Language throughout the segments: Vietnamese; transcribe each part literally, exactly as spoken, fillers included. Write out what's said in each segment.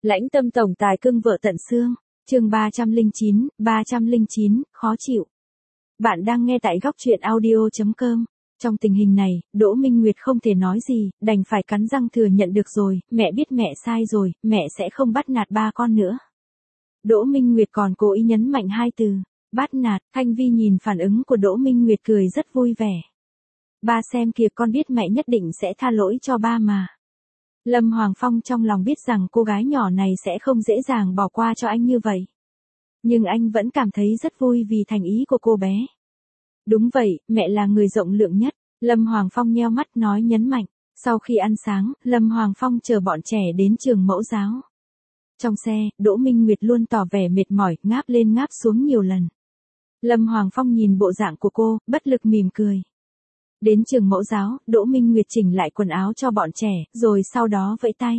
Lãnh tâm tổng tài cưng vợ tận xương, chương ba trăm lẻ chín, ba trăm lẻ chín, khó chịu. Bạn đang nghe tại góc truyện audio chấm com. Trong tình hình này, Đỗ Minh Nguyệt không thể nói gì, đành phải cắn răng thừa nhận được rồi, mẹ biết mẹ sai rồi, mẹ sẽ không bắt nạt ba con nữa. Đỗ Minh Nguyệt còn cố ý nhấn mạnh hai từ, bắt nạt. Thanh Vi nhìn phản ứng của Đỗ Minh Nguyệt cười rất vui vẻ. Ba xem kìa, con biết mẹ nhất định sẽ tha lỗi cho ba mà. Lâm Hoàng Phong trong lòng biết rằng cô gái nhỏ này sẽ không dễ dàng bỏ qua cho anh như vậy. Nhưng anh vẫn cảm thấy rất vui vì thành ý của cô bé. Đúng vậy, mẹ là người rộng lượng nhất. Lâm Hoàng Phong nheo mắt nói nhấn mạnh. Sau khi ăn sáng, Lâm Hoàng Phong chờ bọn trẻ đến trường mẫu giáo. Trong xe, Đỗ Minh Nguyệt luôn tỏ vẻ mệt mỏi, ngáp lên ngáp xuống nhiều lần. Lâm Hoàng Phong nhìn bộ dạng của cô, bất lực mỉm cười. Đến trường mẫu giáo, Đỗ Minh Nguyệt chỉnh lại quần áo cho bọn trẻ, rồi sau đó vẫy tay.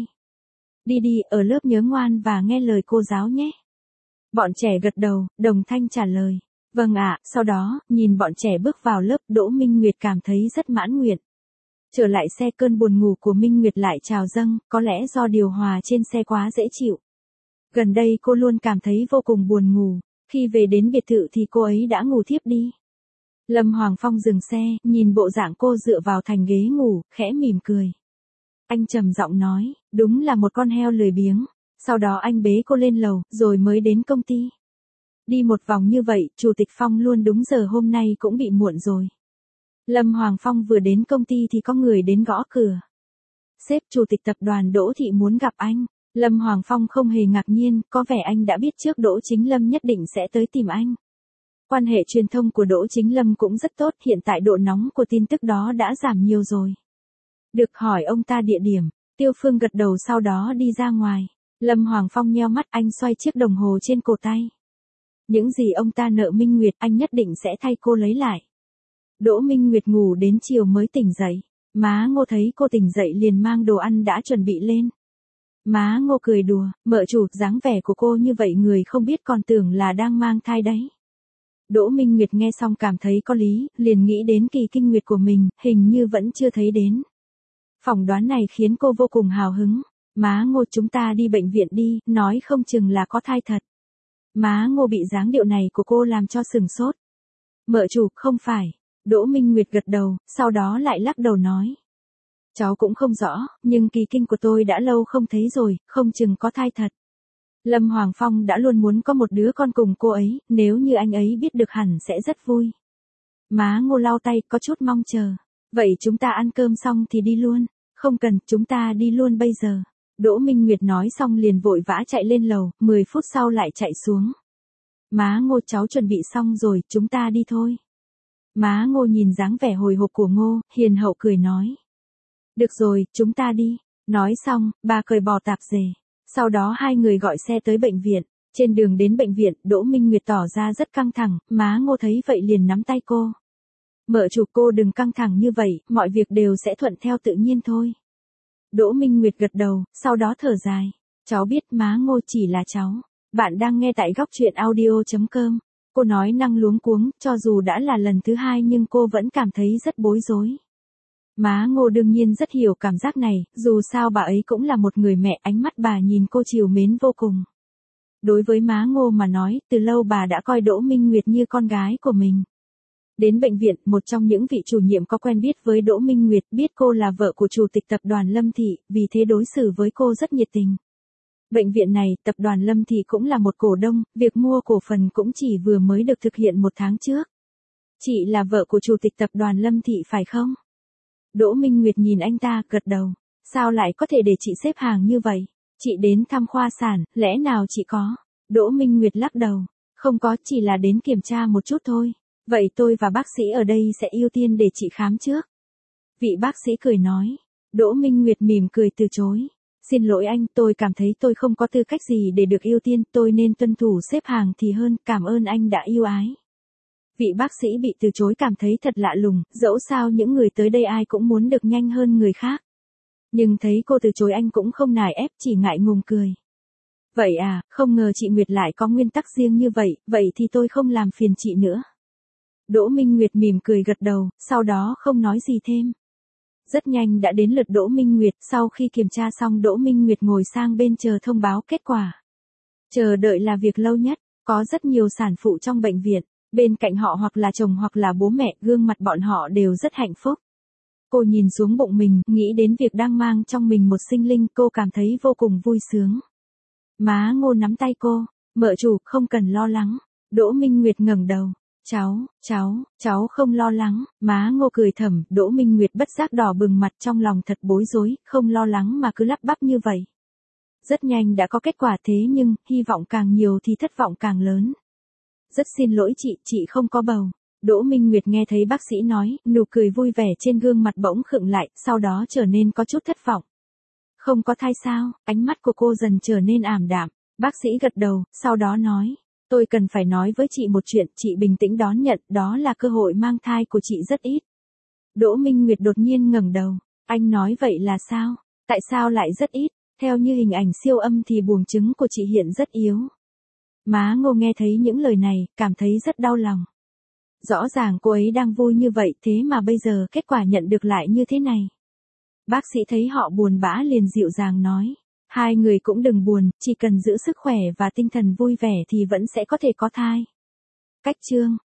Đi đi, ở lớp nhớ ngoan và nghe lời cô giáo nhé. Bọn trẻ gật đầu, đồng thanh trả lời. Vâng ạ, sau đó, nhìn bọn trẻ bước vào lớp, Đỗ Minh Nguyệt cảm thấy rất mãn nguyện. Trở lại xe, cơn buồn ngủ của Minh Nguyệt lại trào dâng, có lẽ do điều hòa trên xe quá dễ chịu. Gần đây cô luôn cảm thấy vô cùng buồn ngủ, khi về đến biệt thự thì cô ấy đã ngủ thiếp đi. Lâm Hoàng Phong dừng xe, nhìn bộ dạng cô dựa vào thành ghế ngủ, khẽ mỉm cười. Anh trầm giọng nói, đúng là một con heo lười biếng. Sau đó anh bế cô lên lầu, rồi mới đến công ty. Đi một vòng như vậy, Chủ tịch Phong luôn đúng giờ, hôm nay cũng bị muộn rồi. Lâm Hoàng Phong vừa đến công ty thì có người đến gõ cửa. Sếp, Chủ tịch tập đoàn Đỗ Thị muốn gặp anh. Lâm Hoàng Phong không hề ngạc nhiên, có vẻ anh đã biết trước Đỗ Chính Lâm nhất định sẽ tới tìm anh. Quan hệ truyền thông của Đỗ Chính Lâm cũng rất tốt, hiện tại độ nóng của tin tức đó đã giảm nhiều rồi. Được hỏi ông ta địa điểm, Tiêu Phương gật đầu sau đó đi ra ngoài. Lâm Hoàng Phong nheo mắt, anh xoay chiếc đồng hồ trên cổ tay. Những gì ông ta nợ Minh Nguyệt anh nhất định sẽ thay cô lấy lại. Đỗ Minh Nguyệt ngủ đến chiều mới tỉnh dậy. Má Ngô thấy cô tỉnh dậy liền mang đồ ăn đã chuẩn bị lên. Má Ngô cười đùa, mợ chủ, dáng vẻ của cô như vậy người không biết còn tưởng là đang mang thai đấy. Đỗ Minh Nguyệt nghe xong cảm thấy có lý, liền nghĩ đến kỳ kinh nguyệt của mình, hình như vẫn chưa thấy đến. Phỏng đoán này khiến cô vô cùng hào hứng. Má Ngô, chúng ta đi bệnh viện đi, nói không chừng là có thai thật. Má Ngô bị dáng điệu này của cô làm cho sừng sốt. Mợ chủ, không phải. Đỗ Minh Nguyệt gật đầu, sau đó lại lắc đầu nói. Cháu cũng không rõ, nhưng kỳ kinh của tôi đã lâu không thấy rồi, không chừng có thai thật. Lâm Hoàng Phong đã luôn muốn có một đứa con cùng cô ấy, nếu như anh ấy biết được hẳn sẽ rất vui. Má Ngô lau tay, có chút mong chờ. Vậy chúng ta ăn cơm xong thì đi luôn. Không cần, chúng ta đi luôn bây giờ. Đỗ Minh Nguyệt nói xong liền vội vã chạy lên lầu, mười phút sau lại chạy xuống. Má Ngô, cháu chuẩn bị xong rồi, chúng ta đi thôi. Má Ngô nhìn dáng vẻ hồi hộp của Ngô, hiền hậu cười nói. Được rồi, chúng ta đi. Nói xong, bà cởi bỏ tạp dề. Sau đó hai người gọi xe tới bệnh viện. Trên đường đến bệnh viện, Đỗ Minh Nguyệt tỏ ra rất căng thẳng, má Ngô thấy vậy liền nắm tay cô. Mợ chủ, cô đừng căng thẳng như vậy, mọi việc đều sẽ thuận theo tự nhiên thôi. Đỗ Minh Nguyệt gật đầu, sau đó thở dài. Cháu biết, má Ngô, chỉ là cháu. Bạn đang nghe tại góc truyện audio chấm com. Cô nói năng luống cuống, cho dù đã là lần thứ hai nhưng cô vẫn cảm thấy rất bối rối. Má Ngô đương nhiên rất hiểu cảm giác này, dù sao bà ấy cũng là một người mẹ, ánh mắt bà nhìn cô trìu mến vô cùng. Đối với má Ngô mà nói, từ lâu bà đã coi Đỗ Minh Nguyệt như con gái của mình. Đến bệnh viện, một trong những vị chủ nhiệm có quen biết với Đỗ Minh Nguyệt, biết cô là vợ của chủ tịch tập đoàn Lâm Thị, vì thế đối xử với cô rất nhiệt tình. Bệnh viện này, tập đoàn Lâm Thị cũng là một cổ đông, việc mua cổ phần cũng chỉ vừa mới được thực hiện một tháng trước. Chị là vợ của chủ tịch tập đoàn Lâm Thị phải không? Đỗ Minh Nguyệt nhìn anh ta, gật đầu. Sao lại có thể để chị xếp hàng như vậy? Chị đến thăm khoa sản, lẽ nào chị có? Đỗ Minh Nguyệt lắc đầu. Không có, chỉ là đến kiểm tra một chút thôi. Vậy tôi và bác sĩ ở đây sẽ ưu tiên để chị khám trước. Vị bác sĩ cười nói. Đỗ Minh Nguyệt mỉm cười từ chối. Xin lỗi anh, tôi cảm thấy tôi không có tư cách gì để được ưu tiên, tôi nên tuân thủ xếp hàng thì hơn, cảm ơn anh đã yêu ái. Vị bác sĩ bị từ chối cảm thấy thật lạ lùng, dẫu sao những người tới đây ai cũng muốn được nhanh hơn người khác. Nhưng thấy cô từ chối anh cũng không nài ép, chỉ ngại ngùng cười. Vậy à, không ngờ chị Nguyệt lại có nguyên tắc riêng như vậy, vậy thì tôi không làm phiền chị nữa. Đỗ Minh Nguyệt mỉm cười gật đầu, sau đó không nói gì thêm. Rất nhanh đã đến lượt Đỗ Minh Nguyệt, sau khi kiểm tra xong Đỗ Minh Nguyệt ngồi sang bên chờ thông báo kết quả. Chờ đợi là việc lâu nhất, có rất nhiều sản phụ trong bệnh viện, bên cạnh họ hoặc là chồng hoặc là bố mẹ, gương mặt bọn họ đều rất hạnh phúc. Cô nhìn xuống bụng mình, nghĩ đến việc đang mang trong mình một sinh linh, cô cảm thấy vô cùng vui sướng. Má Ngô nắm tay cô, mợ chủ, không cần lo lắng. Đỗ Minh Nguyệt ngẩng đầu. Cháu, cháu, cháu không lo lắng, má Ngô cười thầm, Đỗ Minh Nguyệt bất giác đỏ bừng mặt, trong lòng thật bối rối, không lo lắng mà cứ lắp bắp như vậy. Rất nhanh đã có kết quả, thế nhưng, hy vọng càng nhiều thì thất vọng càng lớn. Rất xin lỗi chị, chị không có bầu. Đỗ Minh Nguyệt nghe thấy bác sĩ nói, nụ cười vui vẻ trên gương mặt bỗng khựng lại, sau đó trở nên có chút thất vọng. Không có thai sao? Ánh mắt của cô dần trở nên ảm đạm. Bác sĩ gật đầu, sau đó nói, tôi cần phải nói với chị một chuyện, chị bình tĩnh đón nhận, đó là cơ hội mang thai của chị rất ít. Đỗ Minh Nguyệt đột nhiên ngẩng đầu, anh nói vậy là sao? Tại sao lại rất ít? Theo như hình ảnh siêu âm thì buồng trứng của chị hiện rất yếu. Má Ngô nghe thấy những lời này, cảm thấy rất đau lòng. Rõ ràng cô ấy đang vui như vậy, thế mà bây giờ kết quả nhận được lại như thế này. Bác sĩ thấy họ buồn bã liền dịu dàng nói, hai người cũng đừng buồn, chỉ cần giữ sức khỏe và tinh thần vui vẻ thì vẫn sẽ có thể có thai. Cách chương